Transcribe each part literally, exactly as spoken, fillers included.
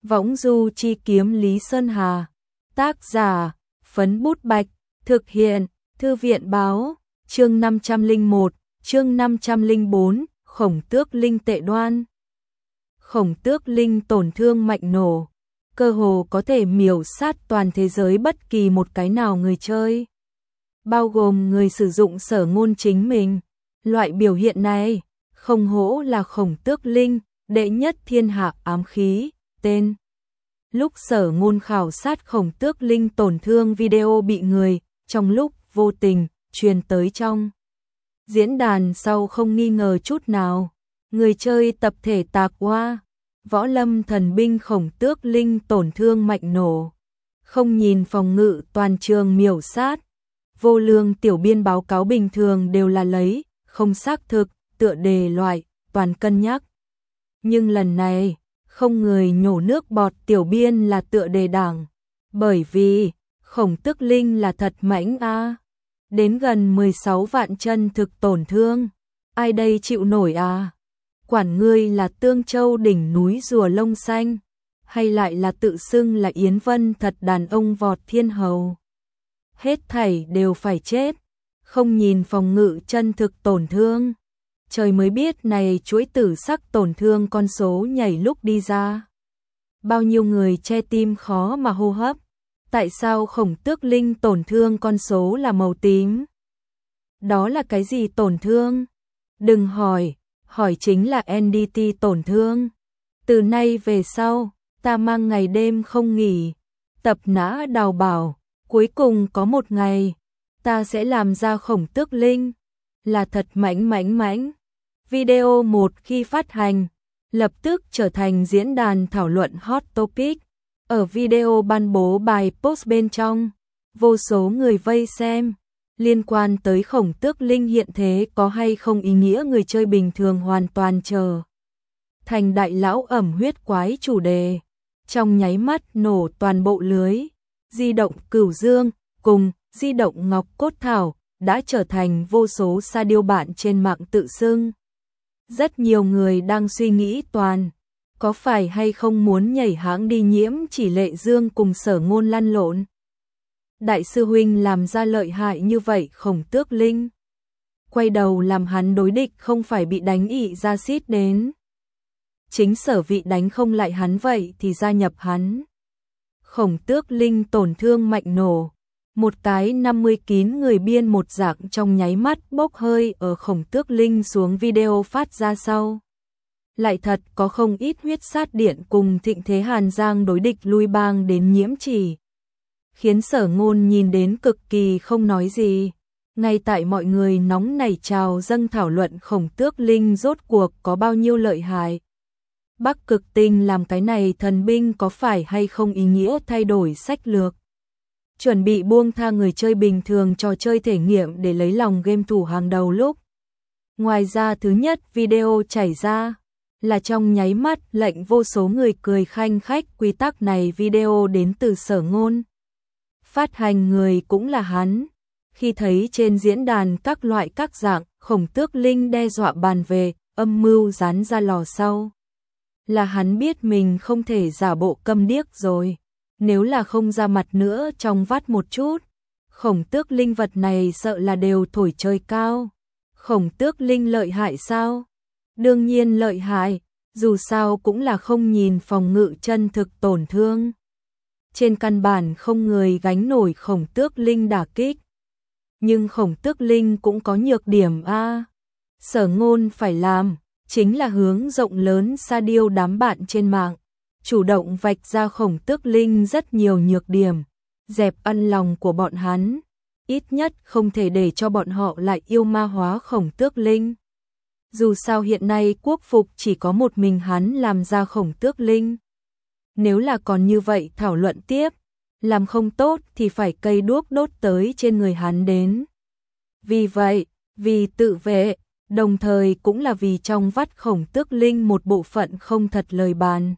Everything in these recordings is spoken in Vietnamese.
Võng du chi kiếm Lý Sơn Hà. Tác giả, Phấn Bút Bạch. Thực hiện, Thư viện Báo. Chương năm trăm lẻ một, chương năm trăm lẻ bốn, Khổng Tước Linh tệ đoan. Khổng Tước Linh tổn thương mạnh nổ, cơ hồ có thể miểu sát toàn thế giới bất kỳ một cái nào người chơi, bao gồm người sử dụng Sở Ngôn chính mình. Loại biểu hiện này, không hổ là Khổng Tước Linh, đệ nhất thiên hạ ám khí, tên. Lúc Sở Ngôn khảo sát Khổng Tước Linh tổn thương video bị người, trong lúc vô tình, truyền tới trong diễn đàn sau không nghi ngờ chút nào. Người chơi tập thể tạc hoa, võ lâm thần binh Khổng Tước Linh tổn thương mạnh nổ, không nhìn phòng ngự toàn trường miểu sát. Vô lương tiểu biên báo cáo bình thường đều là lấy, không xác thực, tựa đề loại, toàn cân nhắc. Nhưng lần này, không người nhổ nước bọt tiểu biên là tựa đề đảng, bởi vì Khổng Tước Linh là thật mãnh a, đến gần mười sáu vạn chân thực tổn thương, ai đây chịu nổi à? Quản ngươi là Tương Châu đỉnh núi rùa lông xanh, hay lại là tự xưng là Yến Vân thật đàn ông vọt thiên hầu. Hết thảy đều phải chết, không nhìn phòng ngự chân thực tổn thương. Trời mới biết này chuỗi tử sắc tổn thương con số nhảy lúc đi ra. Bao nhiêu người che tim khó mà hô hấp. Tại sao Khổng Tước Linh tổn thương con số là màu tím? Đó là cái gì tổn thương? Đừng hỏi, hỏi chính là en đê tê tổn thương. Từ nay về sau, ta mang ngày đêm không nghỉ, tập nã đào bảo, cuối cùng có một ngày, ta sẽ làm ra Khổng Tước Linh, là thật mãnh mãnh mãnh. Video một khi phát hành, lập tức trở thành diễn đàn thảo luận hot topic. Ở video ban bố bài post bên trong, vô số người vây xem, liên quan tới Khổng Tước Linh hiện thế có hay không ý nghĩa người chơi bình thường hoàn toàn chờ thành đại lão ẩm huyết quái chủ đề. Trong nháy mắt nổ toàn bộ lưới, di động Cửu Dương cùng di động Ngọc Cốt Thảo đã trở thành vô số sa điêu bạn trên mạng tự xưng. Rất nhiều người đang suy nghĩ toàn, có phải hay không muốn nhảy hãng đi nhiễm chỉ Lệ Dương cùng Sở Ngôn lăn lộn. Đại sư huynh làm ra lợi hại như vậy Khổng Tước Linh, quay đầu làm hắn đối địch không phải bị đánh ị ra xít đến. Chính Sở vị đánh không lại hắn vậy thì gia nhập hắn. Khổng Tước Linh tổn thương mạnh nổ, một cái năm mươi kín người biên một dạng trong nháy mắt bốc hơi ở Khổng Tước Linh xuống video phát ra sau. Lại thật có không ít huyết sát điện cùng Thịnh Thế Hàn Giang đối địch lui bang đến nhiễm chỉ, khiến Sở Ngôn nhìn đến cực kỳ không nói gì. Ngay tại mọi người nóng nảy trào dâng thảo luận Khổng Tước Linh rốt cuộc có bao nhiêu lợi hại, Bắc Cực Tinh làm cái này thần binh có phải hay không ý nghĩa thay đổi sách lược, chuẩn bị buông tha người chơi bình thường trò chơi thể nghiệm để lấy lòng game thủ hàng đầu lúc. Ngoài ra thứ nhất video chảy ra, là trong nháy mắt lệnh vô số người cười khanh khách. Quy tắc này video đến từ Sở Ngôn, phát hành người cũng là hắn. Khi thấy trên diễn đàn các loại các dạng Khổng Tước Linh đe dọa bàn về, âm mưu dán ra lò sau, là hắn biết mình không thể giả bộ câm điếc rồi. Nếu là không ra mặt nữa trong vắt một chút, Khổng Tước Linh vật này sợ là đều thổi trời cao. Khổng Tước Linh lợi hại sao? Đương nhiên lợi hại, dù sao cũng là không nhìn phòng ngự chân thực tổn thương. Trên căn bản không người gánh nổi Khổng Tước Linh đả kích. Nhưng Khổng Tước Linh cũng có nhược điểm a. Sở Ngôn phải làm, chính là hướng rộng lớn sa điêu đám bạn trên mạng, chủ động vạch ra Khổng Tước Linh rất nhiều nhược điểm, dẹp ăn lòng của bọn hắn, ít nhất không thể để cho bọn họ lại yêu ma hóa Khổng Tước Linh. Dù sao hiện nay quốc phục chỉ có một mình hắn làm ra Khổng Tước Linh. Nếu là còn như vậy thảo luận tiếp, làm không tốt thì phải cây đuốc đốt tới trên người hắn đến. Vì vậy, vì tự vệ, đồng thời cũng là vì trong vắt Khổng Tước Linh một bộ phận không thật lời bàn,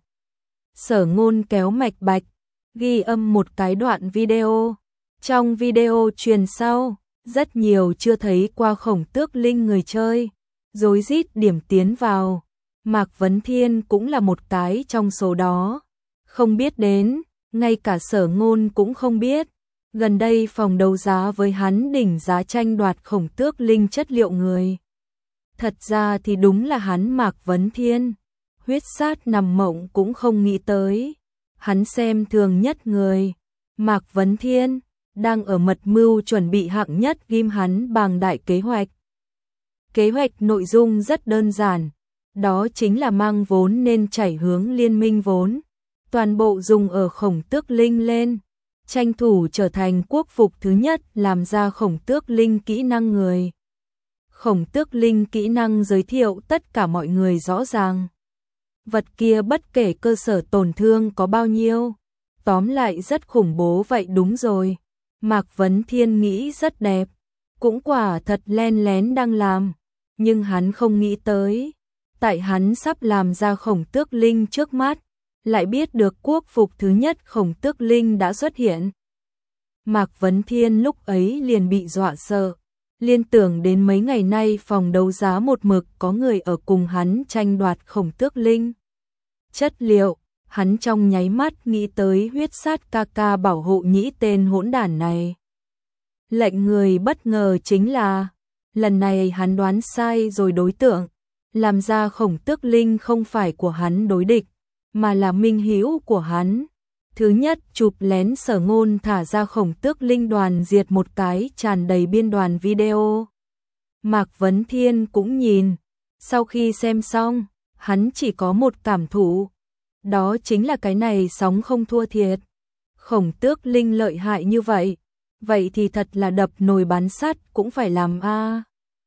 Sở Ngôn kéo mạch bạch, ghi âm một cái đoạn video. Trong video truyền sau, rất nhiều chưa thấy qua Khổng Tước Linh người chơi rối rít điểm tiến vào. Mạc Vấn Thiên cũng là một cái trong số đó. không biết đến, ngay cả Sở Ngôn cũng không biết. Gần đây phòng đấu giá với hắn đỉnh giá tranh đoạt Khổng Tước Linh chất liệu người. Thật ra thì đúng là hắn Mạc Vấn Thiên. Huyết Sát nằm mộng cũng không nghĩ tới. Hắn xem thường nhất người. Mạc Vấn Thiên đang ở mật mưu chuẩn bị hạng nhất ghim hắn bàng đại kế hoạch. Kế hoạch nội dung rất đơn giản. Đó chính là mang vốn nên chảy hướng liên minh vốn. Toàn bộ dùng ở Khổng Tước Linh lên. Tranh thủ trở thành quốc phục thứ nhất làm ra Khổng Tước Linh kỹ năng người. Khổng Tước Linh kỹ năng giới thiệu tất cả mọi người rõ ràng. Vật kia bất kể cơ sở tổn thương có bao nhiêu. Tóm lại rất khủng bố vậy đúng rồi. Mạc Vấn Thiên nghĩ rất đẹp. Cũng quả thật len lén đang làm. Nhưng hắn không nghĩ tới. Tại hắn sắp làm ra Khổng Tước Linh trước mắt. Lại biết được quốc phục thứ nhất Khổng Tước Linh đã xuất hiện. Mạc Vấn Thiên lúc ấy liền bị dọa sợ. Liên tưởng đến mấy ngày nay phòng đấu giá một mực có người ở cùng hắn tranh đoạt Khổng Tước Linh. Chất liệu, hắn trong nháy mắt nghĩ tới Huyết Sát ca ca bảo hộ nhĩ tên hỗn đản này. Lệnh người bất ngờ chính là, lần này hắn đoán sai rồi đối tượng, làm ra Khổng Tước Linh không phải của hắn đối địch, mà là minh hữu của hắn. Thứ nhất chụp lén Sở Ngôn thả ra Khổng Tước Linh đoàn diệt một cái tràn đầy biên đoàn video. Mạc Vấn Thiên cũng nhìn, sau khi xem xong, hắn chỉ có một cảm thụ. Đó chính là cái này sóng không thua thiệt. Khổng Tước Linh lợi hại như vậy, vậy thì thật là đập nồi bán sắt cũng phải làm a.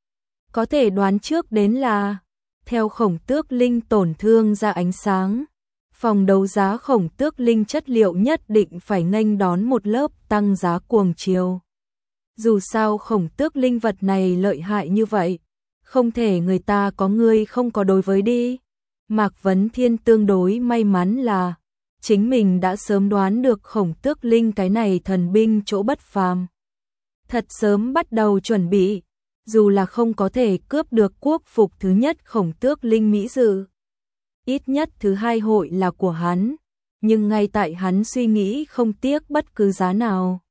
Có thể đoán trước đến là, theo Khổng Tước Linh tổn thương ra ánh sáng, phòng đấu giá Khổng Tước Linh chất liệu nhất định phải nghênh đón một lớp tăng giá cuồng chiều. Dù sao Khổng Tước Linh vật này lợi hại như vậy, không thể người ta có người không có đối với đi. Mạc Vấn Thiên tương đối may mắn là chính mình đã sớm đoán được Khổng Tước Linh cái này thần binh chỗ bất phàm. Thật sớm bắt đầu chuẩn bị, dù là không có thể cướp được quốc phục thứ nhất Khổng Tước Linh mỹ dự. Ít nhất thứ hai hội là của hắn, nhưng ngay tại hắn suy nghĩ không tiếc bất cứ giá nào.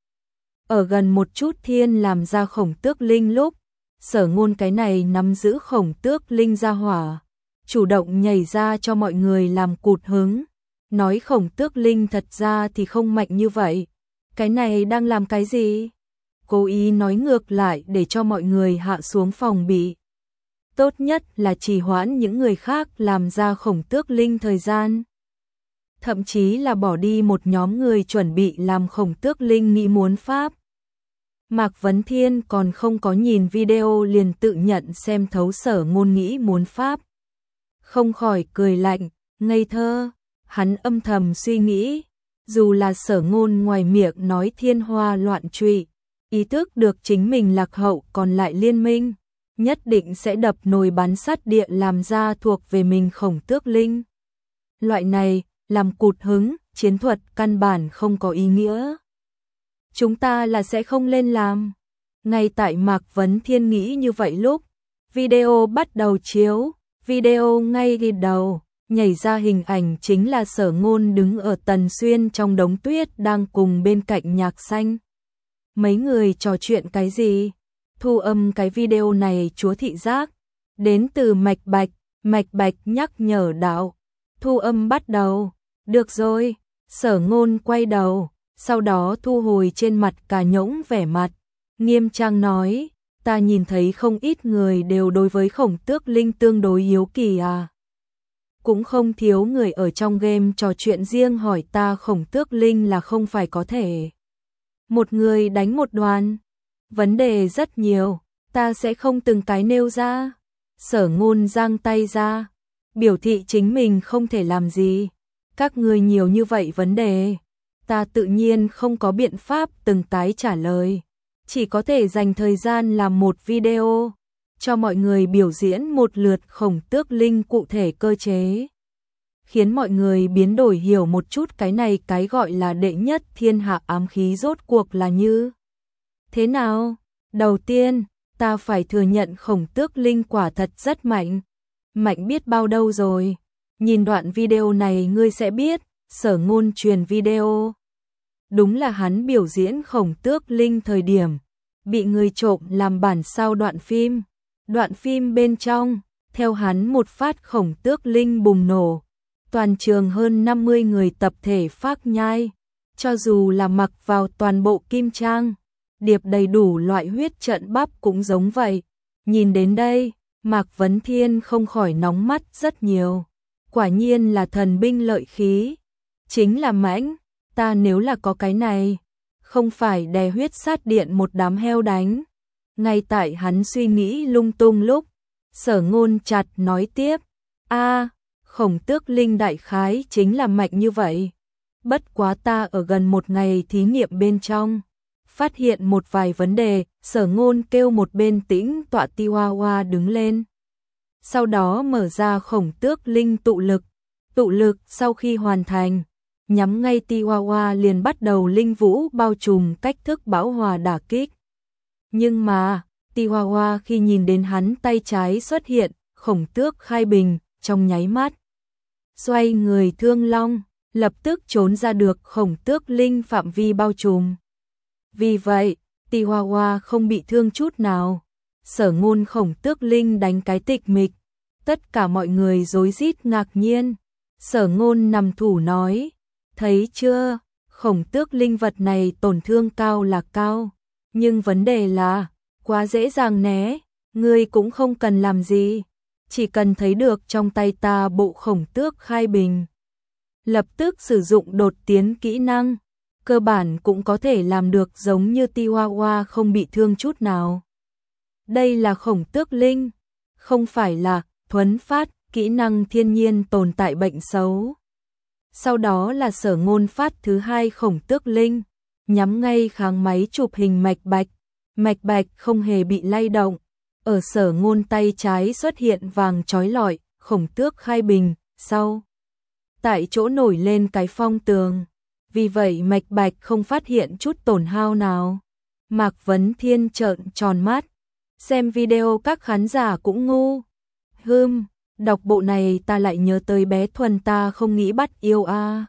Ở gần một chút thiên làm ra Khổng Tước Linh lúc, Sở Ngôn cái này nắm giữ Khổng Tước Linh ra hỏa, chủ động nhảy ra cho mọi người làm cụt hứng, nói Khổng Tước Linh thật ra thì không mạnh như vậy. Cái này đang làm cái gì? Cố ý nói ngược lại để cho mọi người hạ xuống phòng bị. Tốt nhất là trì hoãn những người khác làm ra Khổng Tước Linh thời gian. Thậm chí là bỏ đi một nhóm người chuẩn bị làm Khổng Tước Linh nghĩ muốn pháp. Mạc Vấn Thiên còn không có nhìn video liền tự nhận xem thấu Sở Ngôn nghĩ muốn pháp. Không khỏi cười lạnh, ngây thơ, hắn âm thầm suy nghĩ, dù là Sở Ngôn ngoài miệng nói thiên hoa loạn trụy, ý thức được chính mình lạc hậu còn lại liên minh, nhất định sẽ đập nồi bán sắt địa làm ra thuộc về mình Khổng Tước Linh. Loại này, làm cụt hứng, chiến thuật căn bản không có ý nghĩa. Chúng ta là sẽ không lên làm. Ngay tại Mạc Vấn Thiên nghĩ như vậy lúc, video bắt đầu chiếu, video ngay ghi đầu, nhảy ra hình ảnh chính là Sở Ngôn đứng ở Tần Xuyên trong đống tuyết đang cùng bên cạnh Nhạc Xanh. Mấy người trò chuyện cái gì? Thu âm cái video này chúa thị giác, đến từ Mạch Bạch, Mạch Bạch nhắc nhở đạo. Thu âm bắt đầu, được rồi, Sở Ngôn quay đầu, sau đó thu hồi trên mặt cả nhỗng vẻ mặt, nghiêm trang nói, ta nhìn thấy không ít người đều đối với Khổng Tước Linh tương đối hiếu kỳ à. Cũng không thiếu người ở trong game trò chuyện riêng hỏi ta Khổng Tước Linh là không phải có thể một người đánh một đoàn. Vấn đề rất nhiều, ta sẽ không từng cái nêu ra. Sở Ngôn giang tay ra, biểu thị chính mình không thể làm gì. Các người nhiều như vậy vấn đề, ta tự nhiên không có biện pháp từng cái trả lời. Chỉ có thể dành thời gian làm một video, cho mọi người biểu diễn một lượt Khổng Tước Linh cụ thể cơ chế. Khiến mọi người biến đổi hiểu một chút cái này cái gọi là đệ nhất thiên hạ ám khí rốt cuộc là như thế nào? Đầu tiên, ta phải thừa nhận Khổng Tước Linh quả thật rất mạnh. Mạnh biết bao đâu rồi. Nhìn đoạn video này ngươi sẽ biết, Sở Ngôn truyền video. Đúng là hắn biểu diễn Khổng Tước Linh thời điểm bị người trộm làm bản sao đoạn phim. Đoạn phim bên trong, theo hắn một phát Khổng Tước Linh bùng nổ, toàn trường hơn năm mươi người tập thể phác nhai, cho dù là mặc vào toàn bộ kim trang, điệp đầy đủ loại huyết trận bắp cũng giống vậy. Nhìn đến đây, Mạc Vấn Thiên không khỏi nóng mắt rất nhiều. Quả nhiên là thần binh lợi khí, chính là mãnh, ta nếu là có cái này, không phải đè huyết sát điện một đám heo đánh. Ngay tại hắn suy nghĩ lung tung lúc, Sở Ngôn chặt nói tiếp, a Khổng Tước Linh đại khái chính là mạnh như vậy. Bất quá ta ở gần một ngày thí nghiệm bên trong, phát hiện một vài vấn đề. Sở Ngôn kêu một bên tĩnh tọa Tiwawa đứng lên. Sau đó mở ra Khổng Tước Linh tụ lực. Tụ lực sau khi hoàn thành, nhắm ngay Tiwawa liền bắt đầu linh vũ bao trùm cách thức bão hòa đả kích. Nhưng mà, Tiwawa khi nhìn đến hắn tay trái xuất hiện, Khổng Tước khai bình, trong nháy mắt xoay người thương long, lập tức trốn ra được Khổng Tước Linh phạm vi bao trùm. Vì vậy, Tiwawa không bị thương chút nào. Sở Ngôn Khổng Tước Linh đánh cái tịch mịch, tất cả mọi người rối rít ngạc nhiên. Sở Ngôn nằm thủ nói, thấy chưa, Khổng Tước Linh vật này tổn thương cao là cao, nhưng vấn đề là, quá dễ dàng né, ngươi cũng không cần làm gì, chỉ cần thấy được trong tay ta bộ Khổng Tước khai bình, lập tức sử dụng đột tiến kỹ năng, cơ bản cũng có thể làm được giống như Tiwawa không bị thương chút nào. Đây là Khổng Tước Linh, không phải là thuấn phát, kỹ năng thiên nhiên tồn tại bệnh xấu. Sau đó là Sở Ngôn phát thứ hai Khổng Tước Linh, nhắm ngay kháng máy chụp hình mạch bạch. Mạch bạch không hề bị lay động. Ở Sở Ngôn tay trái xuất hiện vàng chói lọi, Khổng Tước khai bình, sau tại chỗ nổi lên cái phong tường. Vì vậy mạch bạch không phát hiện chút tổn hao nào. Mạc Vấn Thiên trợn tròn mắt. Xem video các khán giả cũng ngu. Hừm, đọc bộ này ta lại nhớ tới bé Thuần ta không nghĩ bắt yêu a. À.